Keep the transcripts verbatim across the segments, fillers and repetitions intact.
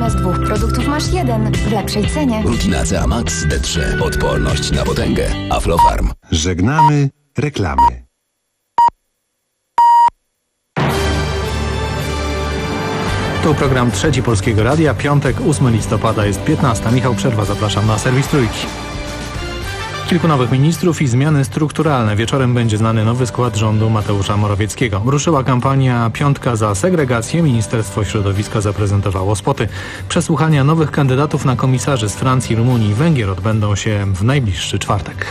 Zamiast dwóch produktów masz jeden w lepszej cenie. Rutinacea Max D trzy. Odporność na potęgę. Aflofarm. Żegnamy reklamy. To program Trzeci Polskiego Radia. Piątek, ósmego listopada, jest piętnasta. Michał Przerwa, zapraszam na serwis Trójki. Kilku nowych ministrów i zmiany strukturalne. Wieczorem będzie znany nowy skład rządu Mateusza Morawieckiego. Ruszyła kampania Piątka za segregację. Ministerstwo Środowiska zaprezentowało spoty. Przesłuchania nowych kandydatów na komisarzy z Francji, Rumunii i Węgier odbędą się w najbliższy czwartek.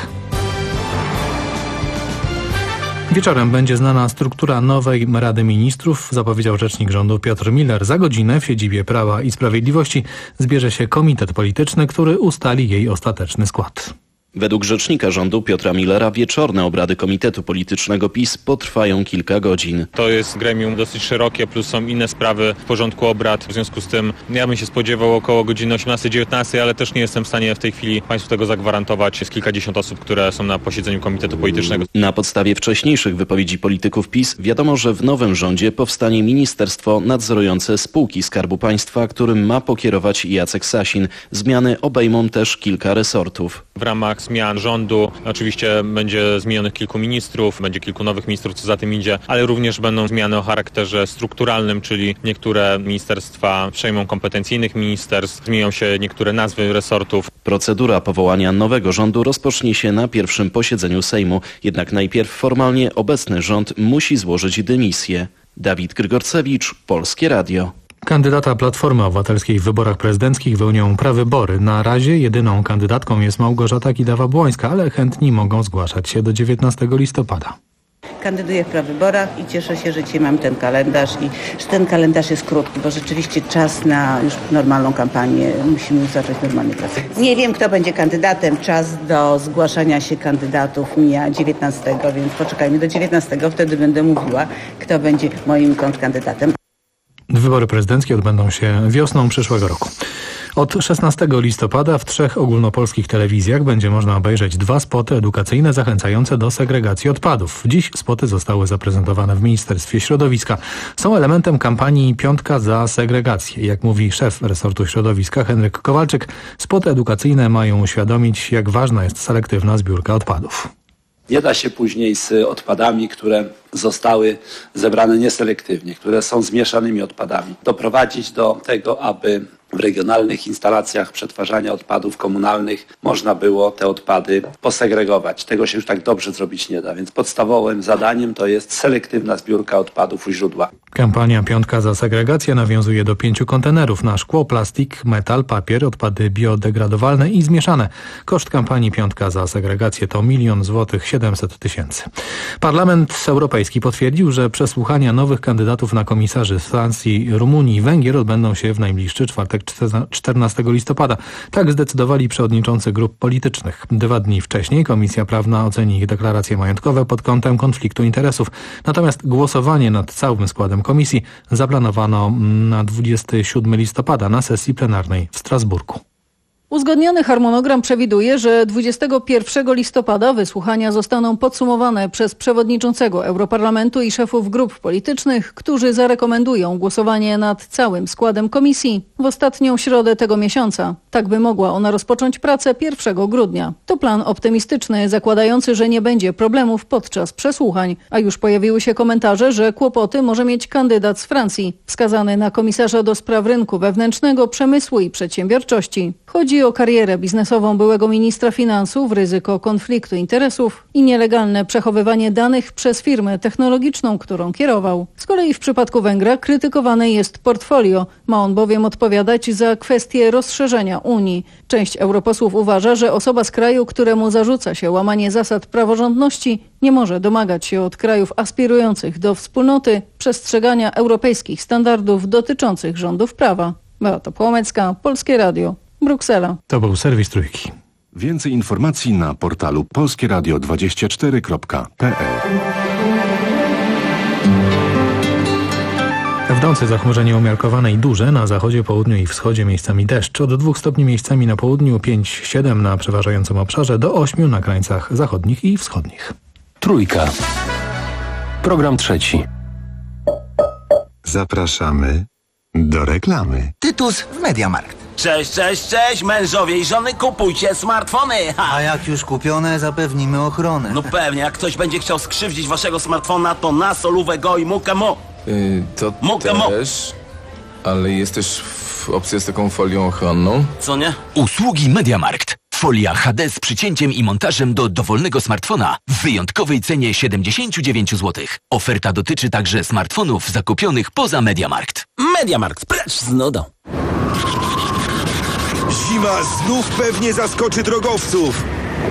Wieczorem będzie znana struktura nowej Rady Ministrów, zapowiedział rzecznik rządu Piotr Miller. Za godzinę w siedzibie Prawa i Sprawiedliwości zbierze się komitet polityczny, który ustali jej ostateczny skład. Według rzecznika rządu Piotra Millera wieczorne obrady Komitetu Politycznego PiS potrwają kilka godzin. To jest gremium dosyć szerokie, plus są inne sprawy w porządku obrad. W związku z tym ja bym się spodziewał około godziny osiemnastej dziewiętnastej, ale też nie jestem w stanie w tej chwili Państwu tego zagwarantować. Jest kilkadziesiąt osób, które są na posiedzeniu Komitetu Politycznego. Na podstawie wcześniejszych wypowiedzi polityków PiS wiadomo, że w nowym rządzie powstanie ministerstwo nadzorujące spółki Skarbu Państwa, którym ma pokierować Jacek Sasin. Zmiany obejmą też kilka resortów. W ramach zmian rządu oczywiście będzie zmienionych kilku ministrów, będzie kilku nowych ministrów, co za tym idzie, ale również będą zmiany o charakterze strukturalnym, czyli niektóre ministerstwa przejmą kompetencje innych ministerstw, zmienią się niektóre nazwy resortów. Procedura powołania nowego rządu rozpocznie się na pierwszym posiedzeniu Sejmu, jednak najpierw formalnie obecny rząd musi złożyć dymisję. Dawid Grygorcewicz, Polskie Radio. Kandydata Platformy Obywatelskiej w wyborach prezydenckich wyłonią prawybory. Na razie jedyną kandydatką jest Małgorzata Kidawa-Błońska, ale chętni mogą zgłaszać się do dziewiętnastego listopada. Kandyduję w prawyborach i cieszę się, że dzisiaj mam ten kalendarz i że ten kalendarz jest krótki, bo rzeczywiście czas na już normalną kampanię, musimy już zacząć normalnie pracować. Nie wiem, kto będzie kandydatem, czas do zgłaszania się kandydatów mija dziewiętnastego, więc poczekajmy do dziewiętnastego, wtedy będę mówiła, kto będzie moim kontrkandydatem. Wybory prezydenckie odbędą się wiosną przyszłego roku. Od szesnastego listopada w trzech ogólnopolskich telewizjach będzie można obejrzeć dwa spoty edukacyjne zachęcające do segregacji odpadów. Dziś spoty zostały zaprezentowane w Ministerstwie Środowiska. Są elementem kampanii Piątka za segregację. Jak mówi szef resortu środowiska Henryk Kowalczyk, spoty edukacyjne mają uświadomić, jak ważna jest selektywna zbiórka odpadów. Nie da się później z odpadami, które zostały zebrane nieselektywnie, które są zmieszanymi odpadami, doprowadzić do tego, aby w regionalnych instalacjach przetwarzania odpadów komunalnych można było te odpady posegregować. Tego się już tak dobrze zrobić nie da, więc podstawowym zadaniem to jest selektywna zbiórka odpadów u źródła. Kampania Piątka za segregację nawiązuje do pięciu kontenerów na szkło, plastik, metal, papier, odpady biodegradowalne i zmieszane. Koszt kampanii Piątka za segregację to milion złotych siedemset tysięcy. Parlament Europejski potwierdził, że przesłuchania nowych kandydatów na komisarzy z Francji, Rumunii i Węgier odbędą się w najbliższy czwartek czternastego listopada. Tak zdecydowali przewodniczący grup politycznych. Dwa dni wcześniej Komisja Prawna oceni ich deklaracje majątkowe pod kątem konfliktu interesów. Natomiast głosowanie nad całym składem komisji zaplanowano na dwudziestego siódmego listopada na sesji plenarnej w Strasburgu. Uzgodniony harmonogram przewiduje, że dwudziestego pierwszego listopada wysłuchania zostaną podsumowane przez przewodniczącego Europarlamentu i szefów grup politycznych, którzy zarekomendują głosowanie nad całym składem komisji w ostatnią środę tego miesiąca. Tak by mogła ona rozpocząć pracę pierwszego grudnia. To plan optymistyczny, zakładający, że nie będzie problemów podczas przesłuchań, a już pojawiły się komentarze, że kłopoty może mieć kandydat z Francji, wskazany na komisarza do spraw rynku wewnętrznego, przemysłu i przedsiębiorczości. Chodzi o karierę biznesową byłego ministra finansów, ryzyko konfliktu interesów i nielegalne przechowywanie danych przez firmę technologiczną, którą kierował. Z kolei w przypadku Węgra krytykowane jest portfolio. Ma on bowiem odpowiadać za kwestie rozszerzenia Unii. Część europosłów uważa, że osoba z kraju, któremu zarzuca się łamanie zasad praworządności, nie może domagać się od krajów aspirujących do wspólnoty przestrzegania europejskich standardów dotyczących rządów prawa. Beata Płomecka, Polskie Radio. Bruksela. To był serwis Trójki. Więcej informacji na portalu polskieradio dwadzieścia cztery kropka p l. W nocy zachmurzenie umiarkowane i duże, na zachodzie, południu i wschodzie miejscami deszcz. Od dwóch stopni miejscami na południu, pięć siedem na przeważającym obszarze, do ośmiu na krańcach zachodnich i wschodnich. Trójka. Program trzeci. Zapraszamy Do reklamy. Tytus w Mediamarkt. Cześć, cześć, cześć, mężowie i żony, kupujcie smartfony! Ha. A jak już kupione, zapewnimy ochronę. No pewnie, jak ktoś będzie chciał skrzywdzić waszego smartfona, to na solówę go i mukę mu. Yy, to mukę też, ale jest też w opcja z taką folią ochronną. Co nie? Usługi Mediamarkt. Folia H D z przycięciem i montażem do dowolnego smartfona w wyjątkowej cenie siedemdziesiąt dziewięć złotych. Oferta dotyczy także smartfonów zakupionych poza Mediamarkt. Mediamarkt, precz z nudą. Zima znów pewnie zaskoczy drogowców.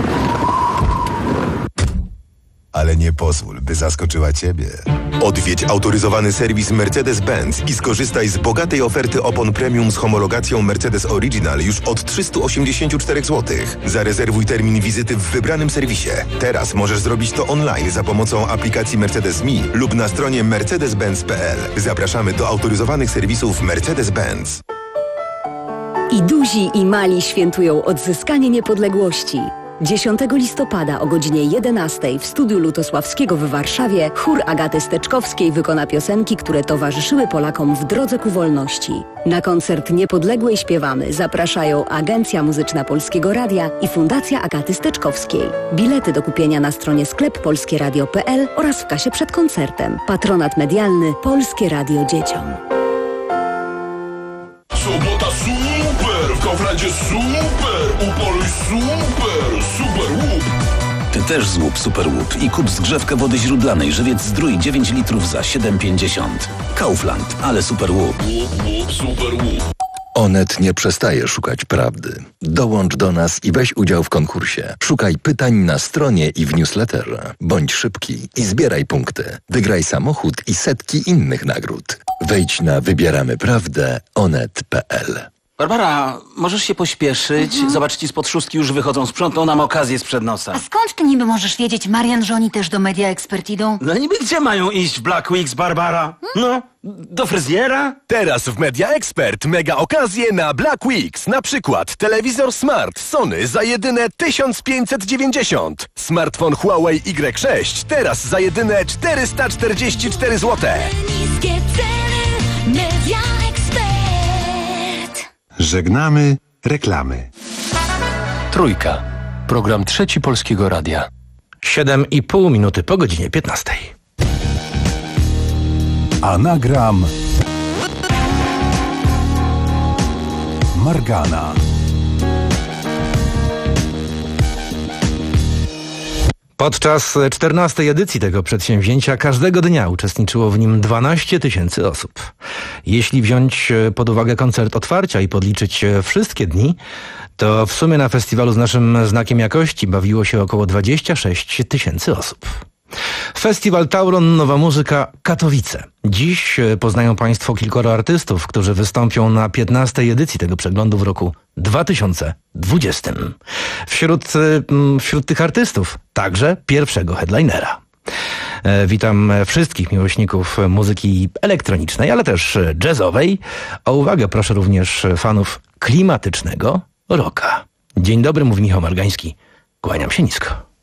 Ale nie pozwól, by zaskoczyła Ciebie. Odwiedź autoryzowany serwis Mercedes-Benz i skorzystaj z bogatej oferty opon premium z homologacją Mercedes Original już od trzysta osiemdziesiąt cztery złotych. Zarezerwuj termin wizyty w wybranym serwisie. Teraz możesz zrobić to online za pomocą aplikacji Mercedes Me lub na stronie mercedes benz kropka p l. Zapraszamy do autoryzowanych serwisów Mercedes-Benz. I duzi, i mali świętują odzyskanie niepodległości. dziesiątego listopada o godzinie jedenastej w studiu Lutosławskiego w Warszawie chór Agaty Steczkowskiej wykona piosenki, które towarzyszyły Polakom w drodze ku wolności. Na koncert Niepodległej śpiewamy zapraszają Agencja Muzyczna Polskiego Radia i Fundacja Agaty Steczkowskiej. Bilety do kupienia na stronie sklep polskieradio kropka p l oraz w kasie przed koncertem. Patronat medialny Polskie Radio Dzieciom. Sobota super! W Kauflandzie super! Upoluj super! Super łup! Ty też złup Super Łup i kup zgrzewkę wody źródlanej Żywiec Zdrój dziewięć litrów za siedem pięćdziesiąt. Kaufland, ale Super Łup. Łup, łup, super łup. Onet nie przestaje szukać prawdy. Dołącz do nas i weź udział w konkursie. Szukaj pytań na stronie i w newsletterze. Bądź szybki i zbieraj punkty. Wygraj samochód i setki innych nagród. Wejdź na wybieramy prawdę onet kropka p l. Barbara, możesz się pośpieszyć? Mhm. Zobacz, ci spod szóstki już wychodzą, sprzątną nam okazję sprzed nosa. A skąd ty niby możesz wiedzieć, Marian, że oni też do Media Expert idą? No niby gdzie mają iść w Black Weeks, Barbara? No, do fryzjera? Teraz w Media Expert mega okazje na Black Weeks. Na przykład telewizor Smart Sony za jedyne tysiąc pięćset dziewięćdziesiąt. Smartfon Huawei Y sześć teraz za jedyne czterysta czterdzieści cztery złote. Niskie ceny, Media Expert. Żegnamy reklamy. Trójka. Program Trzeci Polskiego Radia. Siedem i pół minuty po godzinie piętnastej. Anagram Margana. Podczas czternastej edycji tego przedsięwzięcia każdego dnia uczestniczyło w nim dwanaście tysięcy osób. Jeśli wziąć pod uwagę koncert otwarcia i podliczyć wszystkie dni, to w sumie na festiwalu z naszym znakiem jakości bawiło się około dwadzieścia sześć tysięcy osób. Festiwal Tauron Nowa Muzyka Katowice. Dziś poznają Państwo kilkoro artystów, którzy wystąpią na piętnastej edycji tego przeglądu w roku dwa tysiące dwudziestym. Wśród, wśród tych artystów także pierwszego headlinera. Witam wszystkich miłośników muzyki elektronicznej, ale też jazzowej. O uwagę proszę również fanów klimatycznego rocka. Dzień dobry, mówi Michał Margański. Kłaniam się nisko.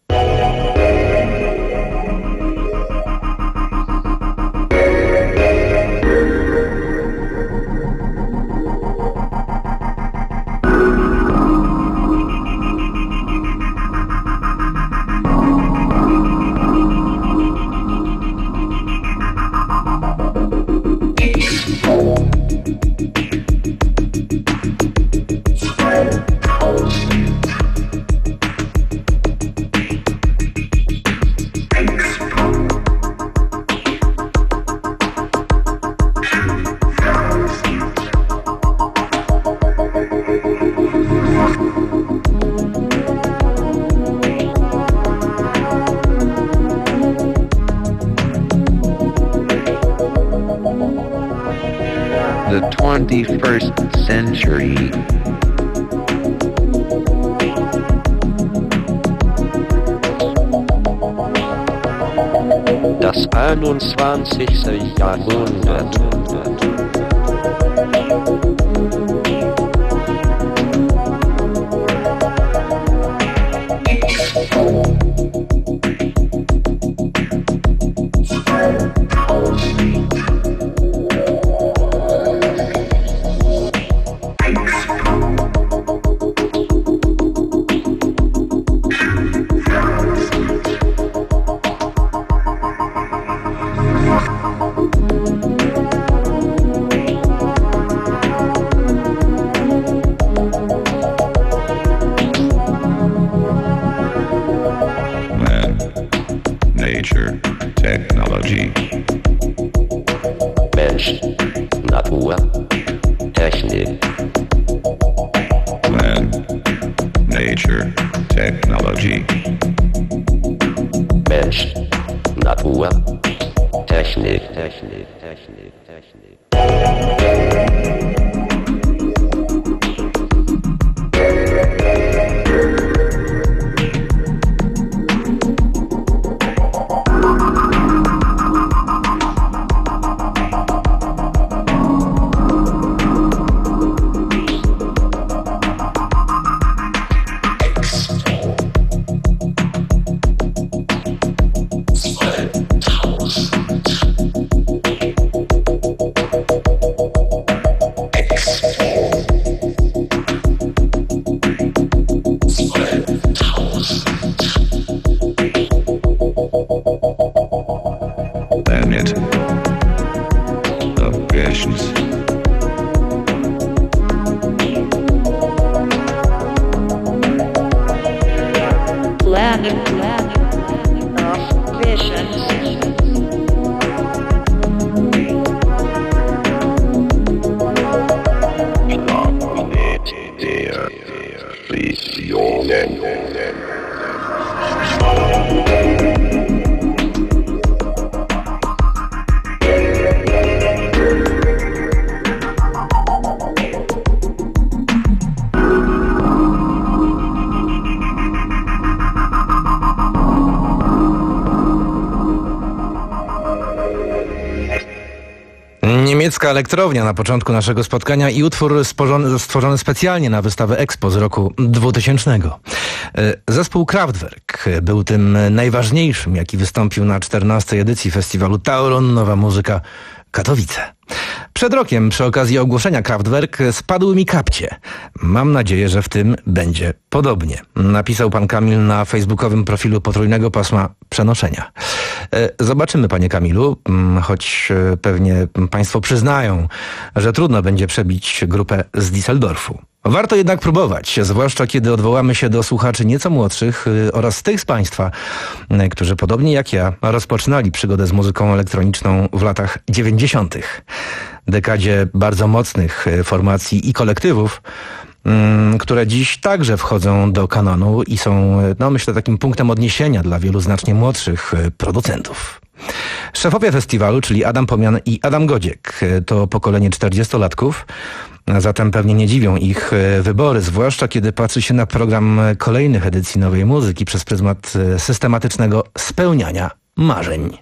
The twenty-first century. Das einundzwanzigste Jahrhundert. Technik, Technik. Planet of visions. Planet, planet of visions. Niemiecka elektrownia na początku naszego spotkania i utwór stworzony, stworzony specjalnie na wystawę Expo z roku dwutysięcznego. Zespół Kraftwerk był tym najważniejszym, jaki wystąpił na czternastej edycji festiwalu Tauron Nowa Muzyka Katowice. Przed rokiem przy okazji ogłoszenia Kraftwerk spadły mi kapcie. Mam nadzieję, że w tym będzie podobnie. Napisał pan Kamil na facebookowym profilu Potrójnego Pasma Przenoszenia. Zobaczymy, panie Kamilu, choć pewnie państwo przyznają, że trudno będzie przebić grupę z Düsseldorfu. Warto jednak próbować, zwłaszcza kiedy odwołamy się do słuchaczy nieco młodszych oraz tych z państwa, którzy podobnie jak ja rozpoczynali przygodę z muzyką elektroniczną w latach dziewięćdziesiątych. Dekadzie bardzo mocnych formacji i kolektywów, które dziś także wchodzą do kanonu i są, no myślę, takim punktem odniesienia dla wielu znacznie młodszych producentów. Szefowie festiwalu, czyli Adam Pomian i Adam Godziek, to pokolenie czterdziestolatków, zatem pewnie nie dziwią ich wybory, zwłaszcza kiedy patrzy się na program kolejnych edycji Nowej Muzyki przez pryzmat systematycznego spełniania marzeń.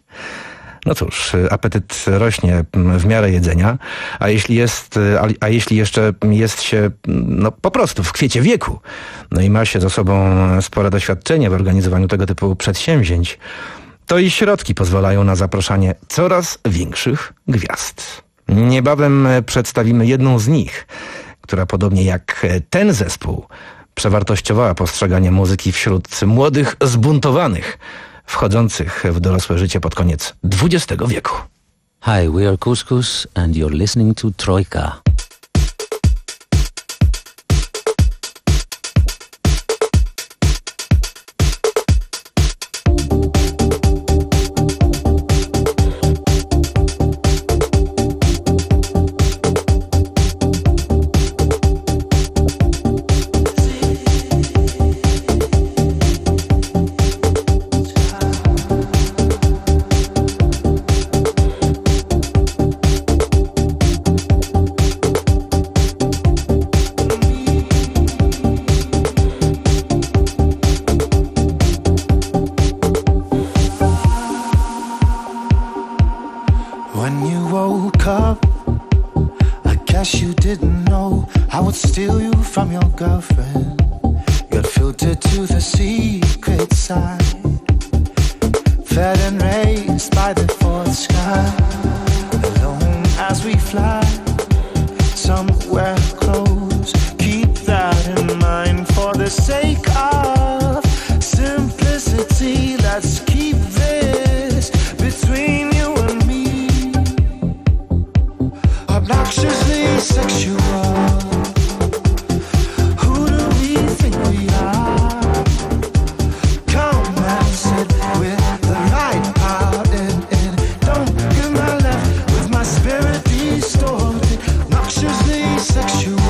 No cóż, apetyt rośnie w miarę jedzenia, a jeśli jest, a, a jeśli jeszcze jest się no, po prostu w kwiecie wieku, no i ma się za sobą spore doświadczenie w organizowaniu tego typu przedsięwzięć, to i środki pozwalają na zaproszenie coraz większych gwiazd. Niebawem przedstawimy jedną z nich, która podobnie jak ten zespół przewartościowała postrzeganie muzyki wśród młodych zbuntowanych, wchodzących w dorosłe życie pod koniec dwudziestego wieku. Hi, we are Couscous and you're listening to Troika. Sexual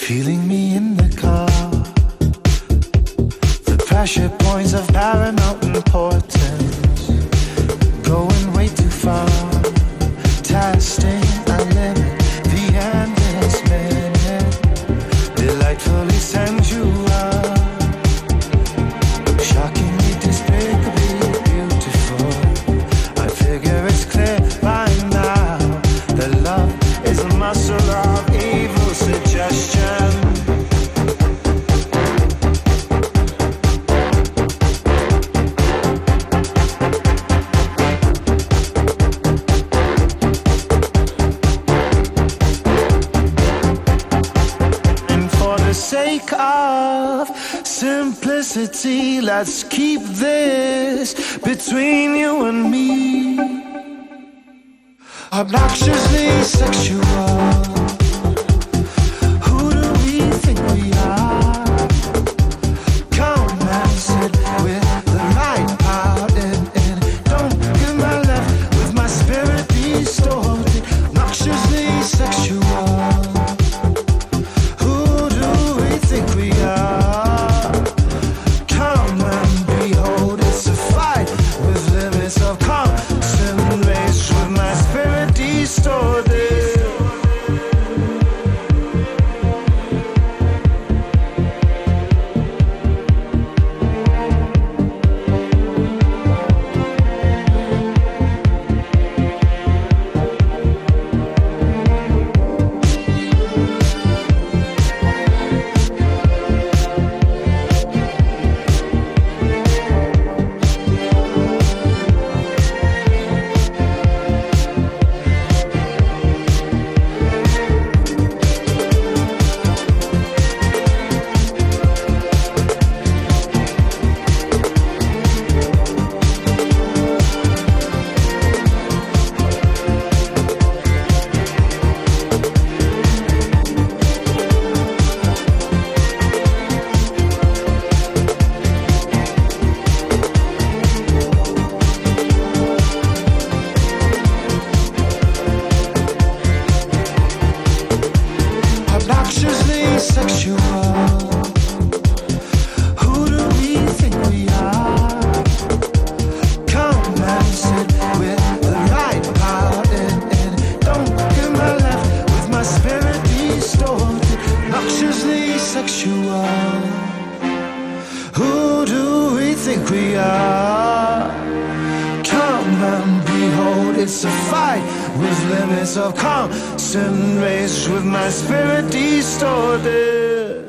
feeling me in the car. The pressure points of paramount importance, going way too far, testing a limit, the endless minute, delightfully sensual, shockingly despicably beautiful. I figure it's clear by now that love is a muscle of evil suggestion. And for the sake of simplicity, let's keep this between you and me. Obnoxiously sexual. Who do we think we are? Come and sit with the right part in, in. Don't give my left with my spirit distorted. Obnoxiously sexual. Who do we think we are? Come and behold, it's a fight with limits of constant race with my spirit distorted. Obnoxiously sexual. Who do we think we are? Come and sit with the right part in, in. Don't give my left with my spirit distorted. Obnoxiously sexual. Who do we think we are? Come and behold, it's a fight with limits of constant race with my spirit distorted.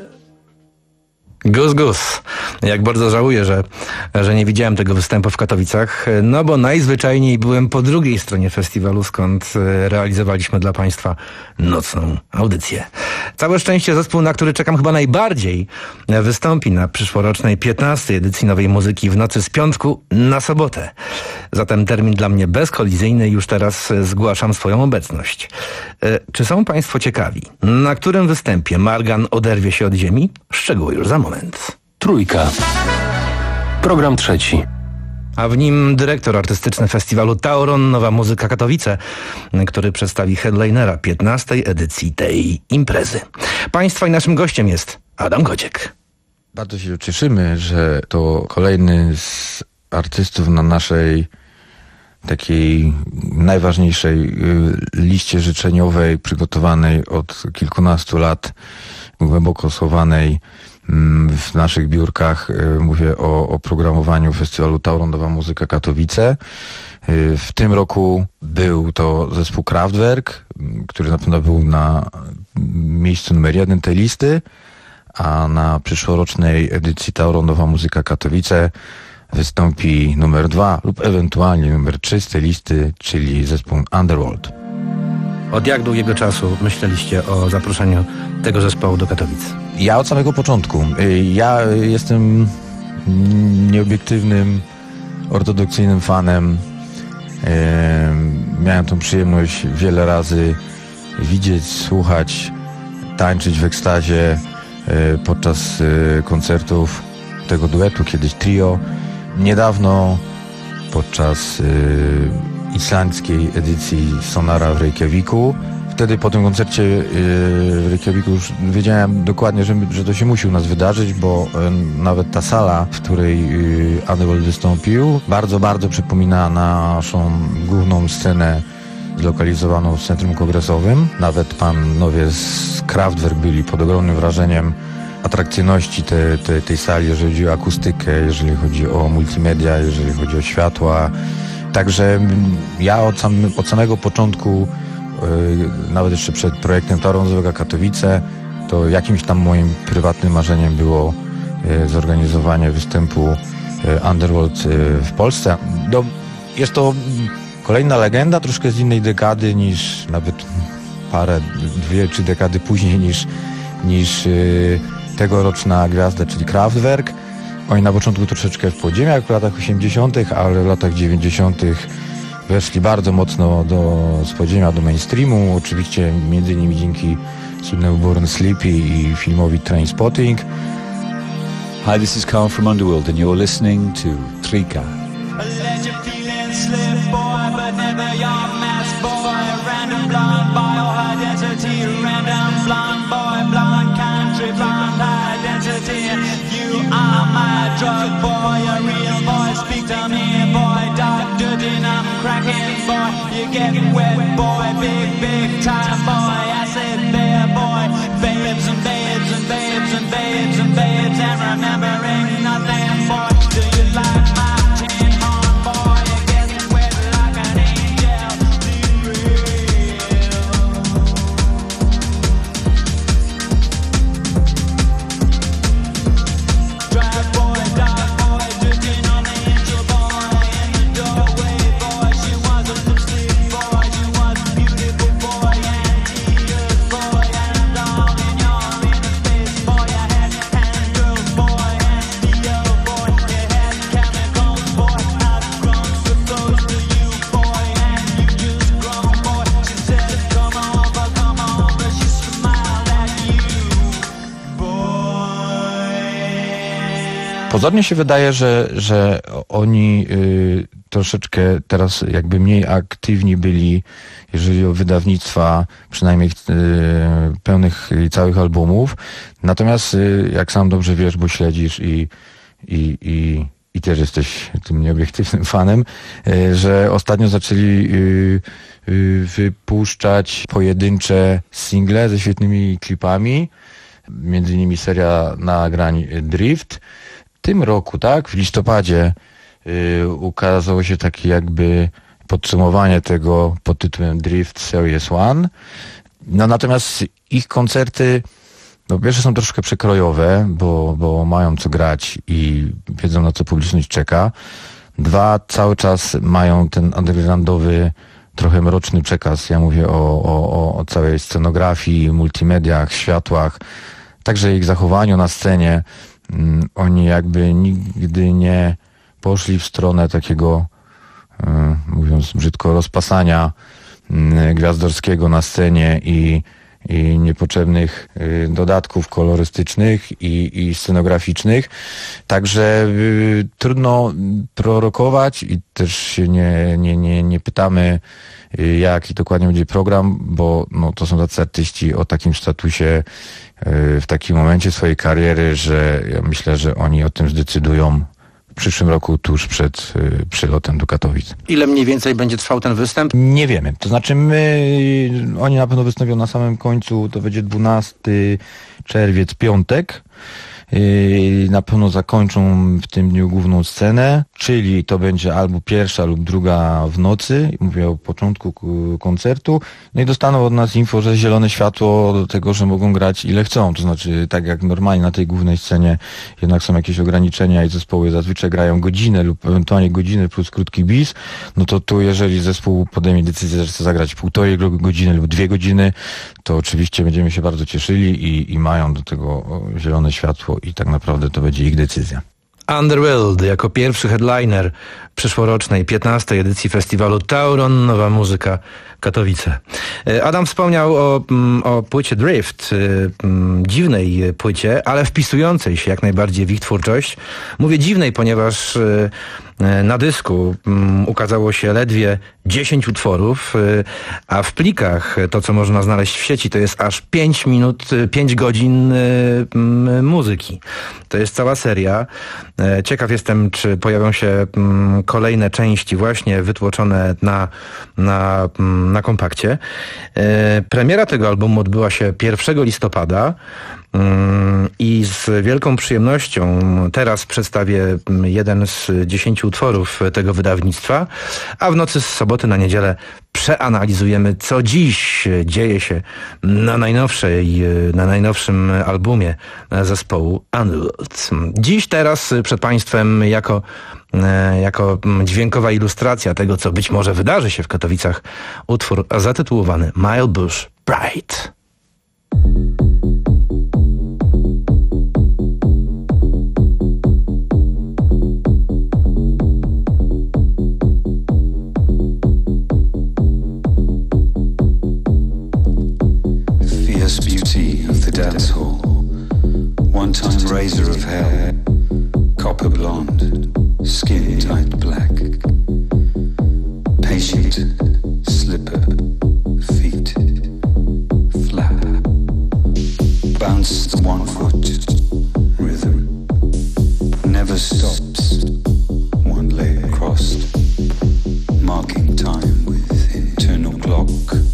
Gus Gus. Jak bardzo żałuję, że, że nie widziałem tego występu w Katowicach, no bo najzwyczajniej byłem po drugiej stronie festiwalu, skąd realizowaliśmy dla Państwa nocną audycję. Całe szczęście zespół, na który czekam chyba najbardziej, wystąpi na przyszłorocznej piętnastej edycji Nowej Muzyki w nocy z piątku na sobotę. Zatem termin dla mnie bezkolizyjny, już teraz zgłaszam swoją obecność. Czy są Państwo ciekawi, na którym występie Margan oderwie się od ziemi? Szczegóły już za moment. Trójka. Program trzeci. A w nim dyrektor artystyczny festiwalu Tauron Nowa Muzyka Katowice, który przedstawi headlinera piętnastej edycji tej imprezy. Państwa i naszym gościem jest Adam Gociek. Bardzo się cieszymy, że to kolejny z artystów na naszej takiej najważniejszej liście życzeniowej, przygotowanej od kilkunastu lat, głęboko schowanej w naszych biurkach. Mówię o, o programowaniu festiwalu Tauron Nowa Muzyka Katowice. W tym roku był to zespół Kraftwerk, który na pewno był na miejscu numer jeden tej listy, a na przyszłorocznej edycji Tauron Nowa Muzyka Katowice wystąpi numer dwa lub ewentualnie numer trzy z tej listy, czyli zespół Underworld. Od jak długiego czasu myśleliście o zaproszeniu tego zespołu do Katowic? Ja od samego początku. Ja jestem nieobiektywnym, ortodoksyjnym fanem. Miałem tą przyjemność wiele razy widzieć, słuchać, tańczyć w ekstazie podczas koncertów tego duetu, kiedyś trio. Niedawno podczas islandzkiej edycji Sonara w Reykjaviku w wtedy po tym koncercie yy, w Reykjaviku już wiedziałem dokładnie, że, że to się musi u nas wydarzyć, bo yy, nawet ta sala, w której yy, Underworld wystąpił, bardzo, bardzo przypomina naszą główną scenę zlokalizowaną w Centrum Kongresowym. Nawet panowie z Kraftwerk byli pod ogromnym wrażeniem atrakcyjności te, te, tej sali, jeżeli chodzi o akustykę, jeżeli chodzi o multimedia, jeżeli chodzi o światła. Także ja od, sam, od samego początku, yy, nawet jeszcze przed projektem Tauronu Katowice, to jakimś tam moim prywatnym marzeniem było yy, zorganizowanie występu yy, Underworld yy, w Polsce. Do, jest to kolejna legenda, troszkę z innej dekady niż nawet parę, dwie czy dekady później niż, niż yy, tegoroczna gwiazda, czyli Kraftwerk. Oni na początku troszeczkę w podziemiach w latach osiemdziesiątych, ale w latach dziewięćdziesiątych weszli bardzo mocno do z podziemia do mainstreamu. Oczywiście między innymi dzięki słynemu Born Sleepy i filmowi Trainspotting. Hi, this is Carl from Underworld and you're listening to Trika. Drug boy, a real boy, speak to me, boy, dark, dirty, and I'm cracking, boy, you're getting wet, boy, big, big time, boy, I said there, boy, babes and babes and babes and babes and babes, and remembering nothing, boy, do you like my tin horn, boy, you're getting wet like an angel, be real. Drive boy. Pozornie się wydaje, że, że oni y, troszeczkę teraz jakby mniej aktywni byli, jeżeli o wydawnictwa, przynajmniej y, pełnych i całych albumów. Natomiast y, jak sam dobrze wiesz, bo śledzisz i, i, i, i też jesteś tym nieobiektywnym fanem, y, że ostatnio zaczęli y, y, wypuszczać pojedyncze single ze świetnymi klipami, między innymi seria nagrań Drift. W tym roku, tak, w listopadzie yy, ukazało się takie jakby podsumowanie tego pod tytułem Drift Series One. No natomiast ich koncerty, no pierwsze są troszkę przekrojowe, bo, bo mają co grać i wiedzą, na co publiczność czeka. Dwa, cały czas mają ten undergroundowy, trochę mroczny przekaz. Ja mówię o, o, o całej scenografii, multimediach, światłach, także ich zachowaniu na scenie. Oni jakby nigdy nie poszli w stronę takiego, mówiąc brzydko, rozpasania gwiazdorskiego na scenie i, i niepotrzebnych dodatków kolorystycznych i, i scenograficznych. Także y, trudno prorokować i też się nie, nie, nie, nie pytamy, jaki dokładnie będzie program, bo no, to są tacy artyści o takim statusie w takim momencie swojej kariery, że ja myślę, że oni o tym zdecydują w przyszłym roku, tuż przed y, przylotem do Katowic. Ile mniej więcej będzie trwał ten występ? Nie wiemy. To znaczy my, oni na pewno wystąpią na samym końcu, to będzie dwunastego czerwca, piątek. Yy, na pewno zakończą w tym dniu główną scenę, czyli to będzie albo pierwsza lub druga w nocy, mówię o początku koncertu, no i dostaną od nas info, że zielone światło do tego, że mogą grać ile chcą, to znaczy tak jak normalnie na tej głównej scenie jednak są jakieś ograniczenia i zespoły zazwyczaj grają godzinę lub ewentualnie godzinę plus krótki bis, no to tu jeżeli zespół podejmie decyzję, że chce zagrać półtorej godziny lub dwie godziny, to oczywiście będziemy się bardzo cieszyli i, i mają do tego zielone światło i tak naprawdę to będzie ich decyzja. Underworld jako pierwszy headliner przyszłorocznej piętnastej edycji festiwalu Tauron Nowa Muzyka Katowice. Adam wspomniał o, o płycie Drift, dziwnej płycie, ale wpisującej się jak najbardziej w ich twórczość. Mówię dziwnej, ponieważ na dysku ukazało się ledwie dziesięć utworów, a w plikach to, co można znaleźć w sieci, to jest aż pięć minut, pięć godzin muzyki. To jest cała seria. Ciekaw jestem, czy pojawią się kolejne części właśnie wytłoczone na, na, na kompakcie. Premiera tego albumu odbyła się pierwszego listopada. I z wielką przyjemnością teraz przedstawię jeden z dziesięciu utworów tego wydawnictwa, a w nocy z soboty na niedzielę przeanalizujemy, co dziś dzieje się na najnowszej, na najnowszym albumie zespołu Underworld. Dziś teraz przed Państwem jako, jako dźwiękowa ilustracja tego, co być może wydarzy się w Katowicach, utwór zatytułowany Mile Bush Pride. Beauty of the dance hall, one-time razor of hair, copper blonde, skin tight black, patient slipper, feet flat, bounce the one foot rhythm, never stops, one leg crossed, marking time with internal clock.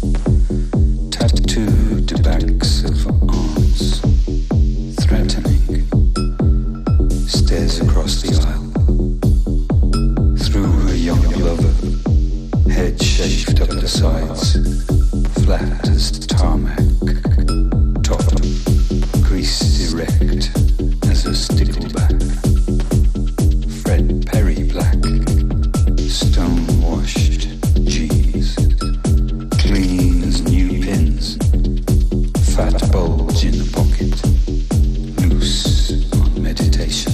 Tattooed backs of arms, threatening, stares across the aisle, through her young lover, head shaved up the sides, flat as tarmac, top creased erect as a stickleback, Fred Perry black, stone-washed jeans, clean as new pins, fat bulge in the pocket, loose on meditation.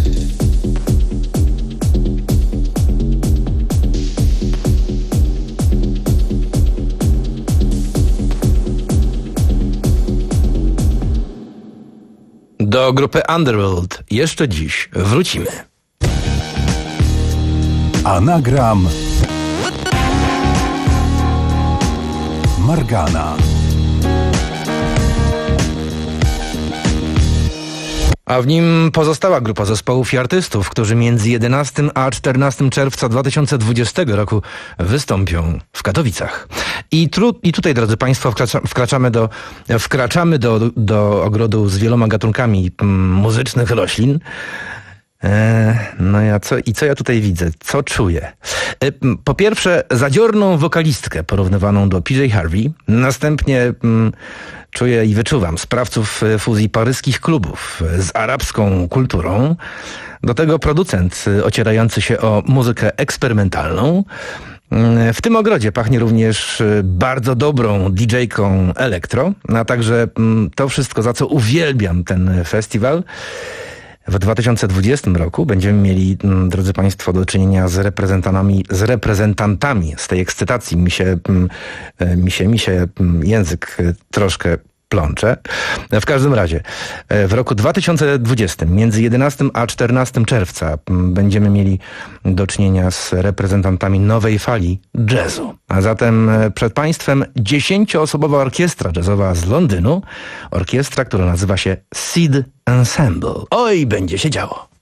Do grupy Underworld jeszcze dziś wrócimy. Anagram Margana. A w nim pozostała grupa zespołów i artystów, którzy między jedenastego a czternastego czerwca dwa tysiące dwudziestego roku wystąpią w Katowicach. I, tru, i tutaj, drodzy Państwo, wkracza, wkraczamy, do, wkraczamy do, do ogrodu z wieloma gatunkami mm, muzycznych roślin. E, no ja co, i co ja tutaj widzę? Co czuję? E, po pierwsze, zadziorną wokalistkę porównywaną do P J Harvey. Następnie mm, czuję i wyczuwam sprawców fuzji paryskich klubów z arabską kulturą. Do tego producent ocierający się o muzykę eksperymentalną. W tym ogrodzie pachnie również bardzo dobrą didżejką elektro, a także to wszystko, za co uwielbiam ten festiwal. W dwa tysiące dwudziestym roku będziemy mieli, drodzy Państwo, do czynienia z reprezentantami, z reprezentantami z tej ekscytacji. Mi się, mi się, mi się język troszkę plącze. W każdym razie, w roku dwa tysiące dwudziestym, między jedenastego a czternastego czerwca, będziemy mieli do czynienia z reprezentantami nowej fali jazzu. A zatem przed Państwem dziesięcioosobowa orkiestra jazzowa z Londynu, orkiestra, która nazywa się Seed Ensemble. Oj, będzie się działo.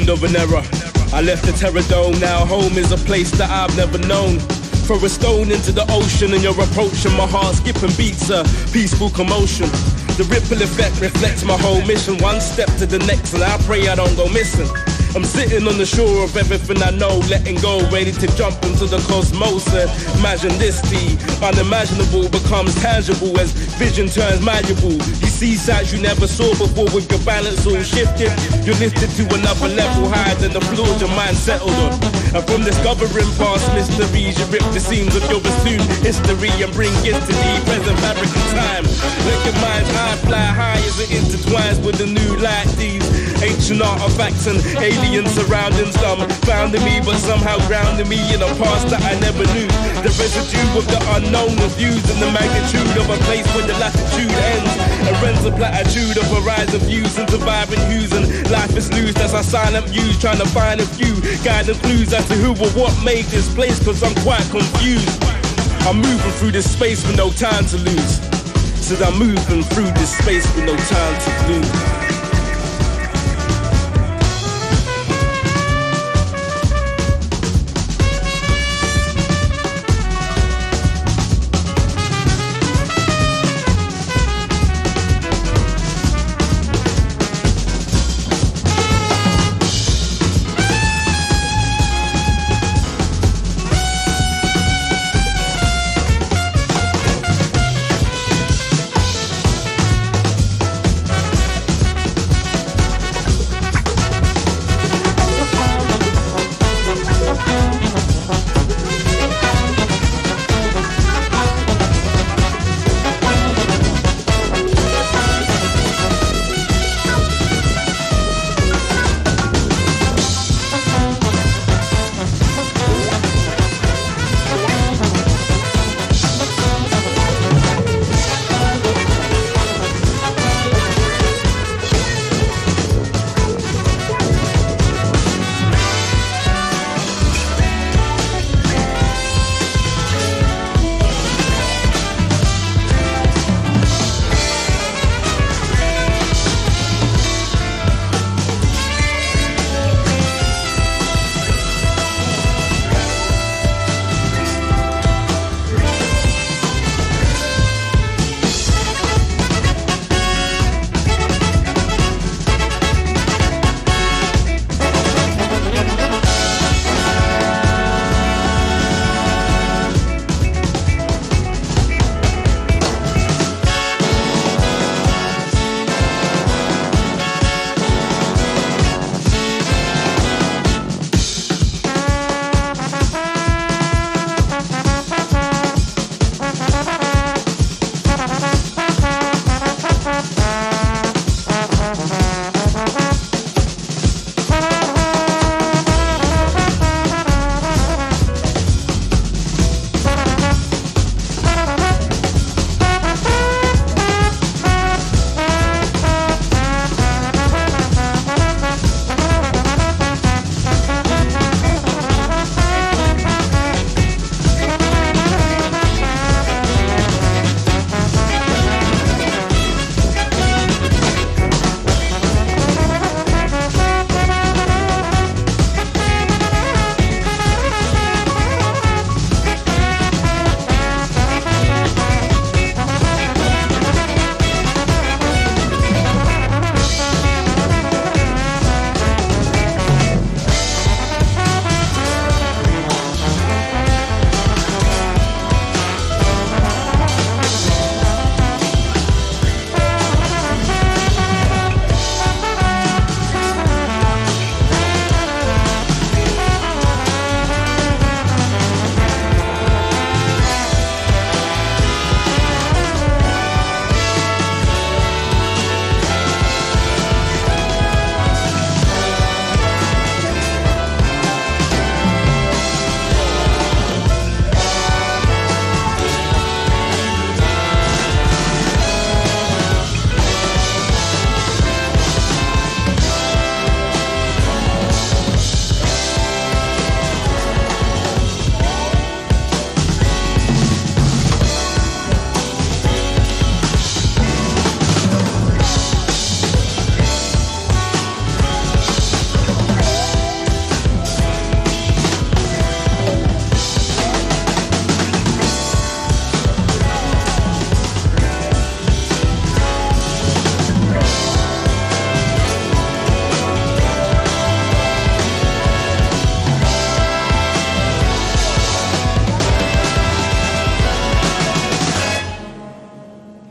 of an error. I left the terror dome, now home is a place that I've never known. Throw a stone into the ocean and you're approaching my heart skipping beats a peaceful commotion. The ripple effect reflects my whole mission. One step to the next and I pray I don't go missing. I'm sitting on the shore of everything I know, letting go, ready to jump into the cosmos. And imagine this, the unimaginable becomes tangible as vision turns malleable. You see sights you never saw before with your balance all shifted. You're lifted to another level higher than the floors your mind settled on. And from discovering past mysteries, you rip the seams of your assumed history and bring into the present fabric of time. Let your mind's high fly high as it intertwines with the new light. These ancient artifacts and alien surroundings dumbfounding me, but somehow grounding me in a past that I never knew. The residue of the unknown was used in the magnitude of a place where the latitude ends. A rends the platitude of a rise of views and surviving hues, and life is loose as I silent muse, trying to find a few guiding clues as to who or what made this place, cause I'm quite confused. I'm moving through this space with no time to lose. Said I'm moving through this space with no time to lose.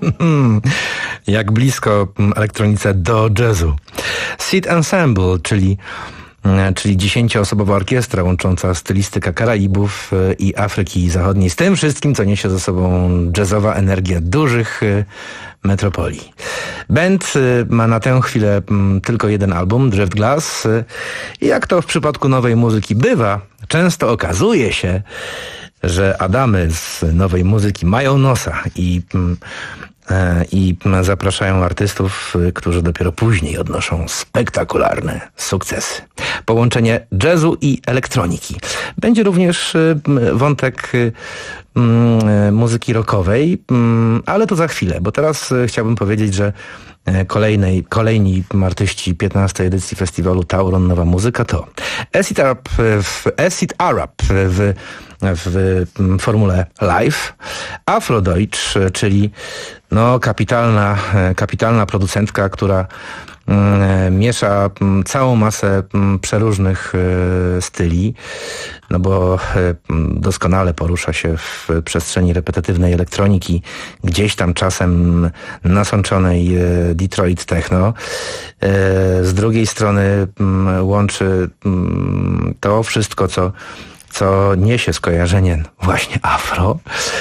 Jak blisko elektronice do jazzu. Seed Ensemble, czyli czyli dziesięcioosobowa orkiestra łącząca stylistykę Karaibów i Afryki Zachodniej z tym wszystkim, co niesie ze sobą jazzowa energia dużych metropolii. Band ma na tę chwilę tylko jeden album, Drift Glass, i jak to w przypadku nowej muzyki bywa, często okazuje się, że Adamy z nowej muzyki mają nosa i i zapraszają artystów, którzy dopiero później odnoszą spektakularne sukcesy. Połączenie jazzu i elektroniki. Będzie również wątek muzyki rockowej, ale to za chwilę, bo teraz chciałbym powiedzieć, że kolejnej, kolejni artyści piętnastej edycji festiwalu Tauron Nowa Muzyka to Acid Arab w, Acid Arab w w formule live, Afrodeutsch, czyli no kapitalna, kapitalna producentka, która miesza całą masę przeróżnych styli, no bo doskonale porusza się w przestrzeni repetytywnej elektroniki, gdzieś tam czasem nasączonej Detroit techno. Z drugiej strony łączy to wszystko, co co niesie skojarzenie właśnie afro.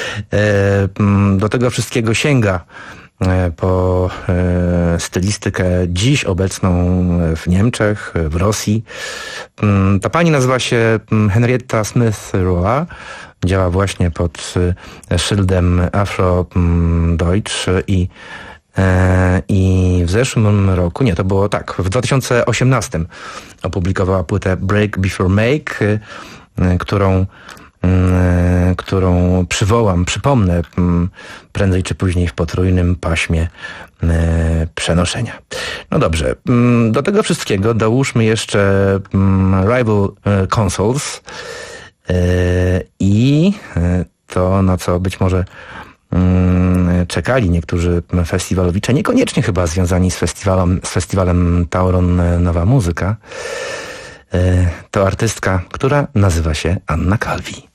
Do tego wszystkiego sięga po stylistykę dziś obecną w Niemczech, w Rosji. Ta pani nazywa się Henrietta Smith-Roa. Działa właśnie pod szyldem Afrodeutsch i I w zeszłym roku, nie, to było tak, w dwa tysiące osiemnastym opublikowała płytę Break Before Make, którą, którą przywołam, przypomnę prędzej czy później w potrójnym paśmie przenoszenia. No dobrze, do tego wszystkiego dołóżmy jeszcze Rival Consoles i to, na co być może czekali niektórzy festiwalowicze, niekoniecznie chyba związani z festiwalem, z festiwalem Tauron Nowa Muzyka. To artystka, która nazywa się Anna Calvi.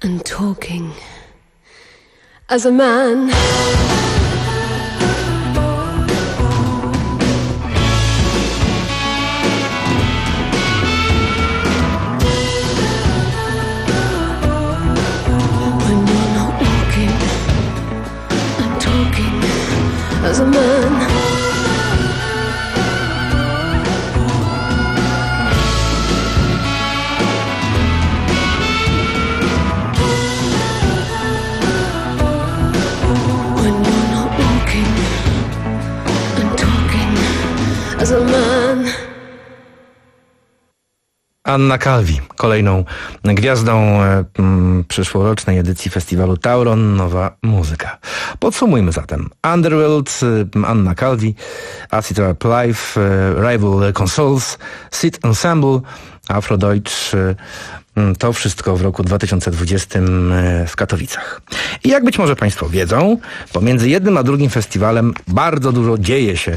and talking as a man. When you're not walking and talking as a man. As a man. Anna Calvi, kolejną gwiazdą e, m, przyszłorocznej edycji festiwalu Tauron Nowa Muzyka. Podsumujmy zatem. Underworld, e, Anna Calvi, Acid Rap Live, e, Rival Consoles, Sit Ensemble, Afrodeutsch, e, to wszystko w roku dwa tysiące dwudziestym w Katowicach. I jak być może Państwo wiedzą, pomiędzy jednym a drugim festiwalem bardzo dużo dzieje się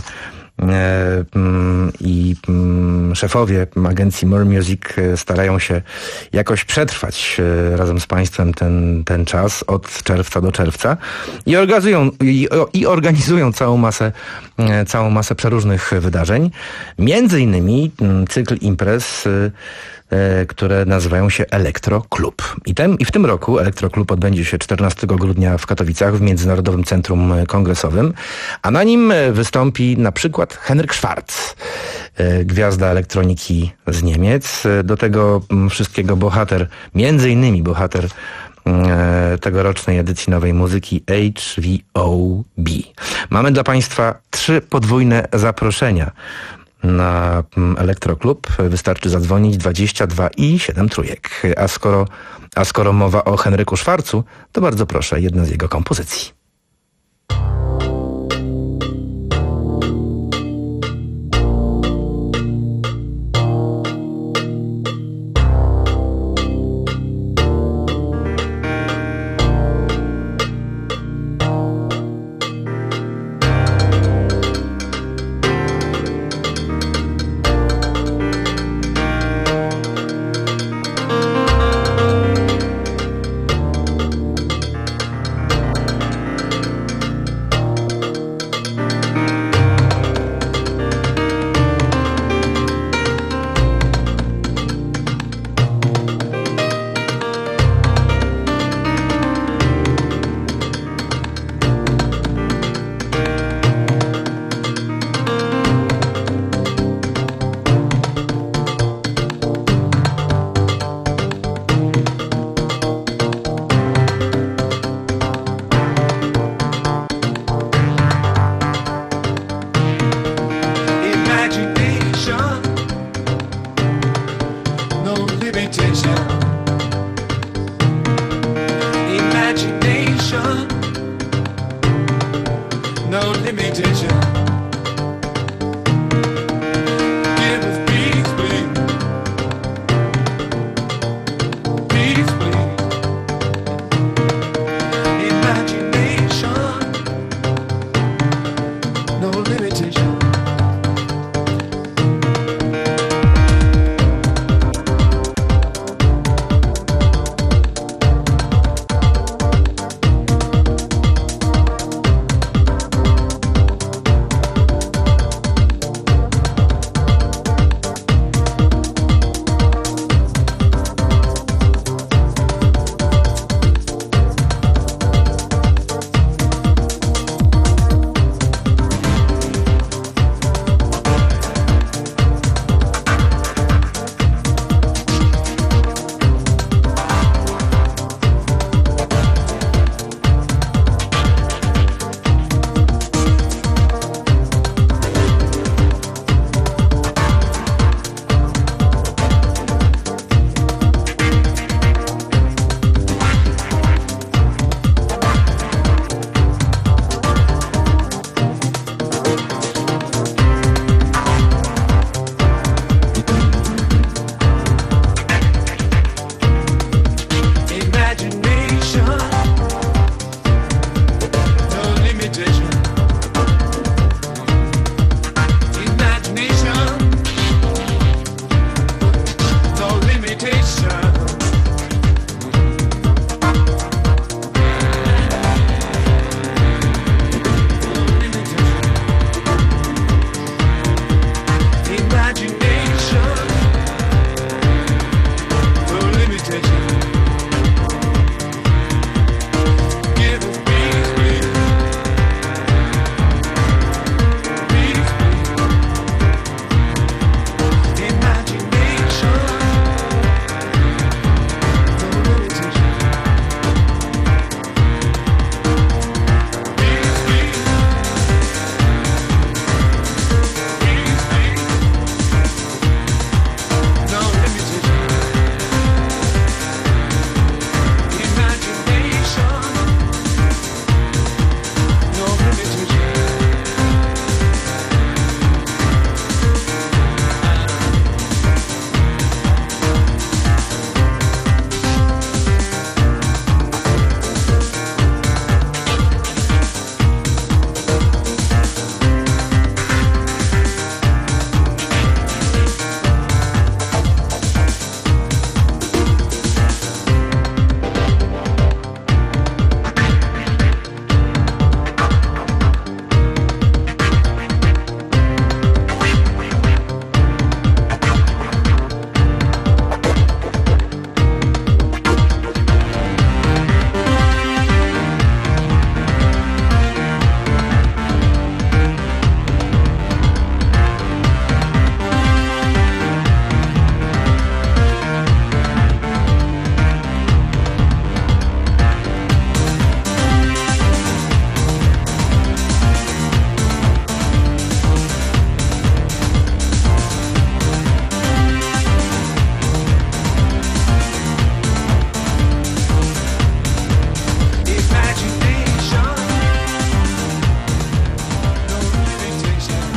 i szefowie agencji More Music starają się jakoś przetrwać razem z Państwem ten, ten czas od czerwca do czerwca i organizują, i, i organizują całą masę, całą masę przeróżnych wydarzeń. Między innymi cykl imprez, które nazywają się Elektro Klub. I, tem, I w tym roku Elektro Klub odbędzie się czternastego grudnia w Katowicach w Międzynarodowym Centrum Kongresowym, a na nim wystąpi na przykład Henryk Schwarz, gwiazda elektroniki z Niemiec. Do tego wszystkiego bohater, między innymi bohater tegorocznej edycji Nowej Muzyki H V O B. Mamy dla Państwa trzy podwójne zaproszenia na Elektroklub. Wystarczy zadzwonić dwadzieścia dwa i siedem trójek. A skoro, a skoro mowa o Henryku Schwarzu, to bardzo proszę, jedna z jego kompozycji.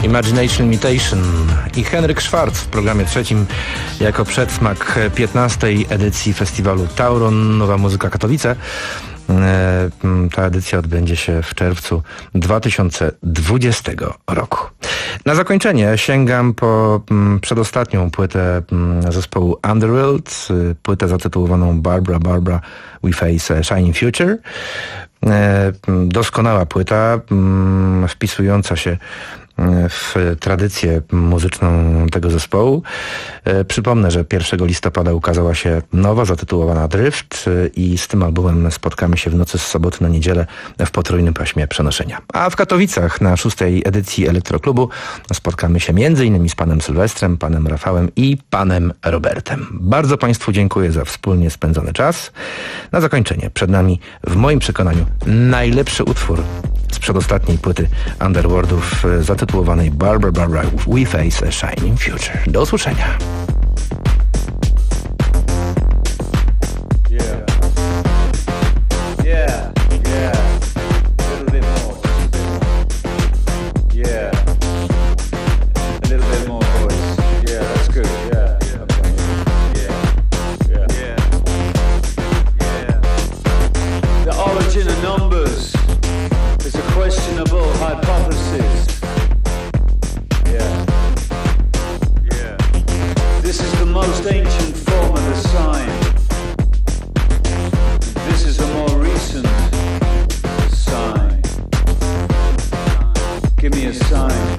Imagination Imitation i Henryk Schwarz w programie trzecim jako przedsmak piętnastej edycji festiwalu Tauron Nowa Muzyka Katowice. Ta edycja odbędzie się w czerwcu dwa tysiące dwudziestego roku. Na zakończenie sięgam po przedostatnią płytę zespołu Underworld, płytę zatytułowaną Barbara Barbara We Face a Shining Future. Doskonała płyta, wpisująca się w tradycję muzyczną tego zespołu. Przypomnę, że pierwszego listopada ukazała się nowa, zatytułowana Drift i z tym albumem spotkamy się w nocy z soboty na niedzielę w potrójnym paśmie przenoszenia. A w Katowicach na szóstej edycji Elektroklubu spotkamy się między innymi z panem Sylwestrem, panem Rafałem i panem Robertem. Bardzo państwu dziękuję za wspólnie spędzony czas. Na zakończenie przed nami, w moim przekonaniu, najlepszy utwór z przedostatniej płyty Underworldów zatytułowanej Barbara Barbara We Face a Shining Future. Do usłyszenia. Yeah. Yeah. Yeah. A little bit more. Yeah. A little bit more voice. Yeah, that's good. Yeah. Okay. Yeah. Yeah. Yeah. Yeah. The origin of numbers is a questionable hypothesis. Yeah. Yeah. This is the most ancient form of the sign. This is a more recent sign. Give me a sign.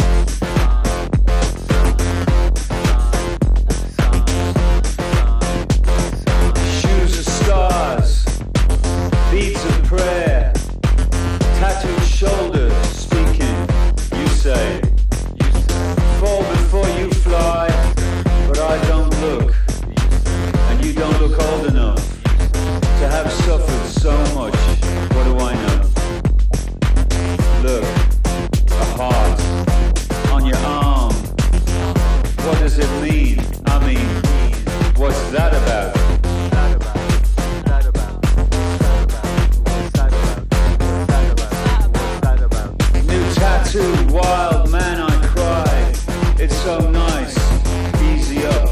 Shoes of stars, beads of prayer, tattooed shoulders speaking, you say. Fall before you fly, but I don't look, and you don't look old enough to have suffered so much. What do I know? Look, a heart on your arm. What does it mean? I mean, what's that about? Tattooed wild man, I cry. It's so nice. Easy up.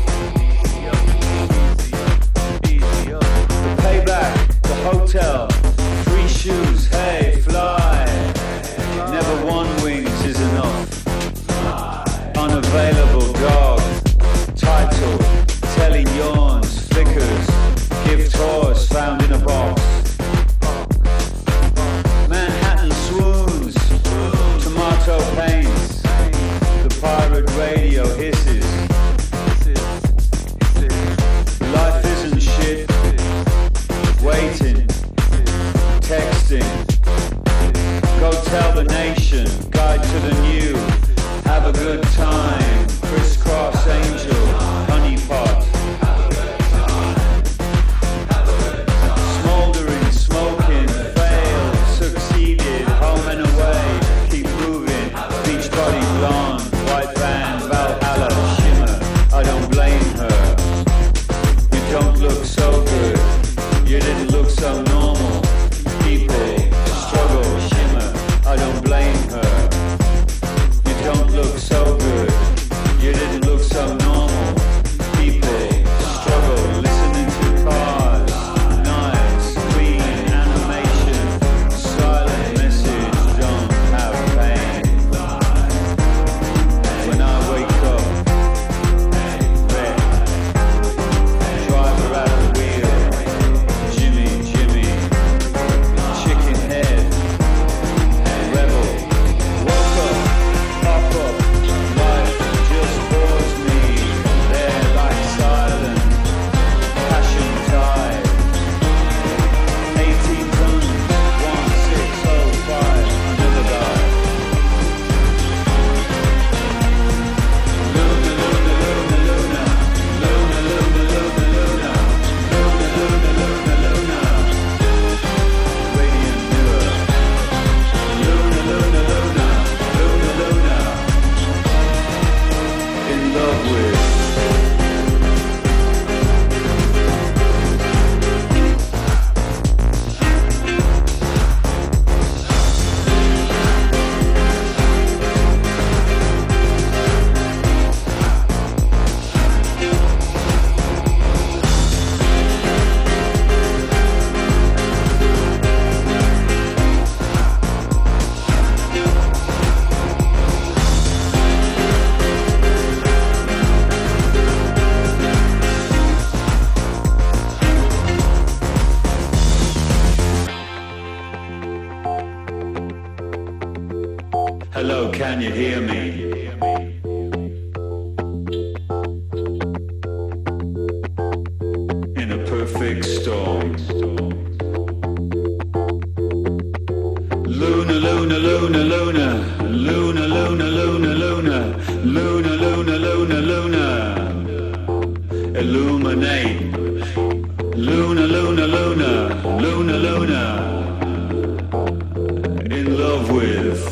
Easy up. The payback, the hotel, free shoes, hey, fly. Never one wings is enough. Unavailable dog. Title, telly yawns, flickers, gift horse found in a box. Manhattan swoons. Tomato paints, the pirate radio hisses. Life isn't shit. Waiting, texting. Go tell the nation, guide to the new. Have a good time. Crisscross angel, honeypot. Smoldering, smoking, failed, succeeded, home and away. Beach body blonde, white band, Valhalla, shimmer. I don't blame her. You don't look so good. You didn't look so normal. People struggle, shimmer. I don't blame her. You don't look so good. You didn't look so normal. Hello, can you hear me? In a perfect storm. Luna, Luna, Luna, Luna, Luna, Luna, Luna, Luna, Luna, Luna, Luna, Luna, illuminate. Luna, Luna, Luna, Luna, Luna, in love with.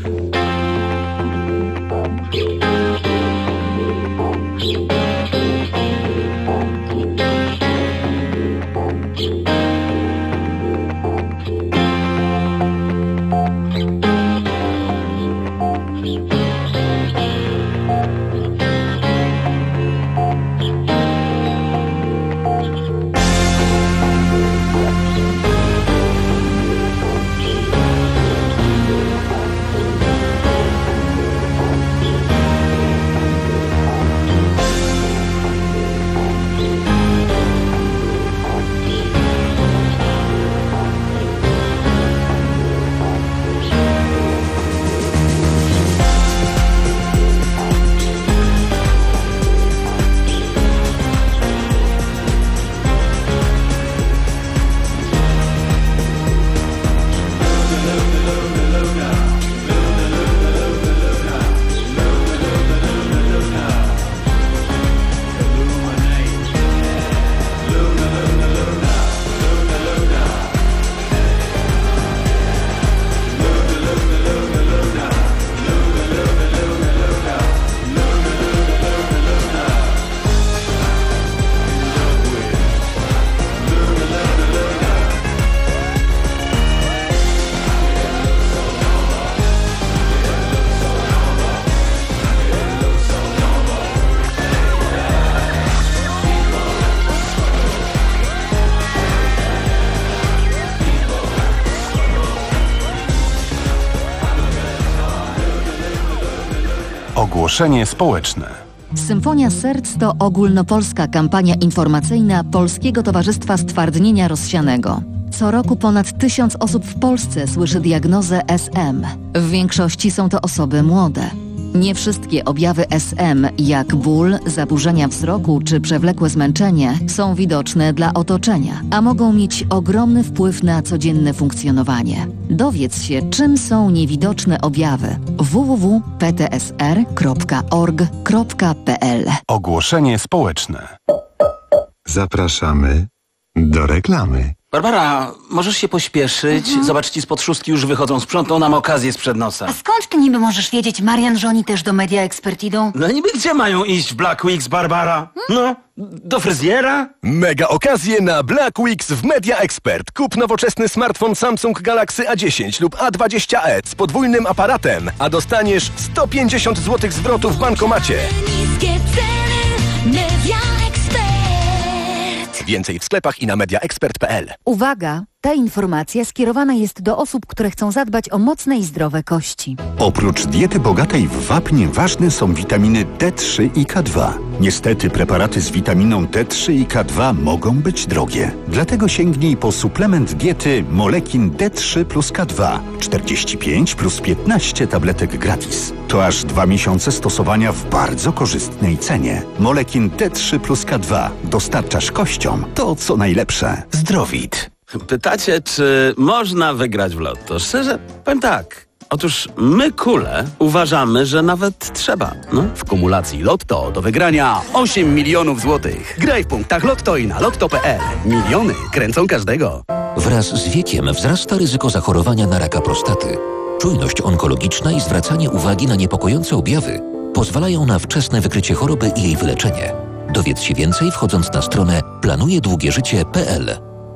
Ogłoszenie społeczne. Symfonia Serc to ogólnopolska kampania informacyjna Polskiego Towarzystwa Stwardnienia Rozsianego. Co roku ponad tysiąc osób w Polsce słyszy diagnozę S M. W większości są to osoby młode. Nie wszystkie objawy S M, jak ból, zaburzenia wzroku czy przewlekłe zmęczenie, są widoczne dla otoczenia, a mogą mieć ogromny wpływ na codzienne funkcjonowanie. Dowiedz się, czym są niewidoczne objawy. w w w kropka p t s r kropka org kropka p l. Ogłoszenie społeczne. Zapraszamy do reklamy. Barbara, możesz się pośpieszyć? Mhm. Zobacz, ci spod szóstki już wychodzą. Sprzątną nam okazję sprzed nosa. A skąd ty niby możesz wiedzieć? Marian żoni też do Media Expert idą? No niby gdzie mają iść w Black Weeks, Barbara? No, do fryzjera? Mega okazje na Black Weeks w Media Expert. Kup nowoczesny smartfon Samsung Galaxy A dziesięć lub A dwadzieścia e z podwójnym aparatem, a dostaniesz sto pięćdziesiąt złotych zwrotu w bankomacie. Niskie ceny, Media Expert. Więcej w sklepach i na mediaexpert kropka p l. Uwaga! Ta informacja skierowana jest do osób, które chcą zadbać o mocne i zdrowe kości. Oprócz diety bogatej w wapnie ważne są witaminy D trzy i K dwa. Niestety preparaty z witaminą D trzy i K dwa mogą być drogie. Dlatego sięgnij po suplement diety Molekin D trzy plus K dwa. czterdzieści pięć plus piętnaście tabletek gratis. To aż dwa miesiące stosowania w bardzo korzystnej cenie. Molekin D trzy plus K dwa. Dostarczasz kościom to, co najlepsze. Zdrowit. Pytacie, czy można wygrać w lotto? Szczerze, powiem tak. Otóż my, kule, uważamy, że nawet trzeba. No? W kumulacji Lotto do wygrania osiem milionów złotych. Graj w punktach Lotto i na lotto kropka p l. Miliony kręcą każdego. Wraz z wiekiem wzrasta ryzyko zachorowania na raka prostaty. Czujność onkologiczna i zwracanie uwagi na niepokojące objawy pozwalają na wczesne wykrycie choroby i jej wyleczenie. Dowiedz się więcej wchodząc na stronę planuje długie życie kropka p l.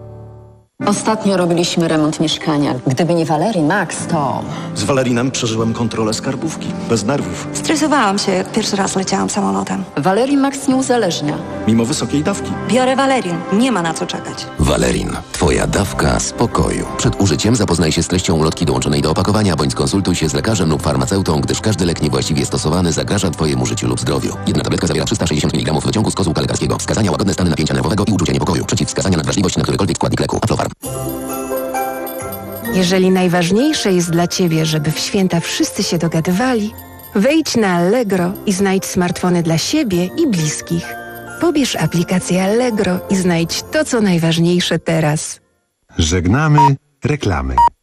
Ostatnio robiliśmy remont mieszkania. Gdyby nie Valerii Max, to... Z Valerinem przeżyłem kontrolę skarbówki. Bez nerwów. Stresowałam się, jak pierwszy raz leciałam samolotem. Valerii Max nie uzależnia. Mimo wysokiej dawki. Biorę Valerin. Nie ma na co czekać. Valerin. Twoja dawka spokoju. Przed użyciem zapoznaj się z treścią ulotki dołączonej do opakowania, bądź skonsultuj się z lekarzem lub farmaceutą, gdyż każdy lek niewłaściwie stosowany zagraża Twojemu życiu lub zdrowiu. Jedna tabletka zawiera trzysta sześćdziesiąt miligramów wyciągu z kozłka lekarskiego. Wskazania: łagodne stany napięcia nerwowego i uczucia niepokoju. Przeciwwskazania: nadwrażliwość na którykolwiek składnik leku. Aflofarm. Jeżeli najważniejsze jest dla Ciebie, żeby w święta wszyscy się dogadywali, wejdź na Allegro i znajdź smartfony dla siebie i bliskich. Pobierz aplikację Allegro i znajdź to, co najważniejsze teraz. Żegnamy reklamy.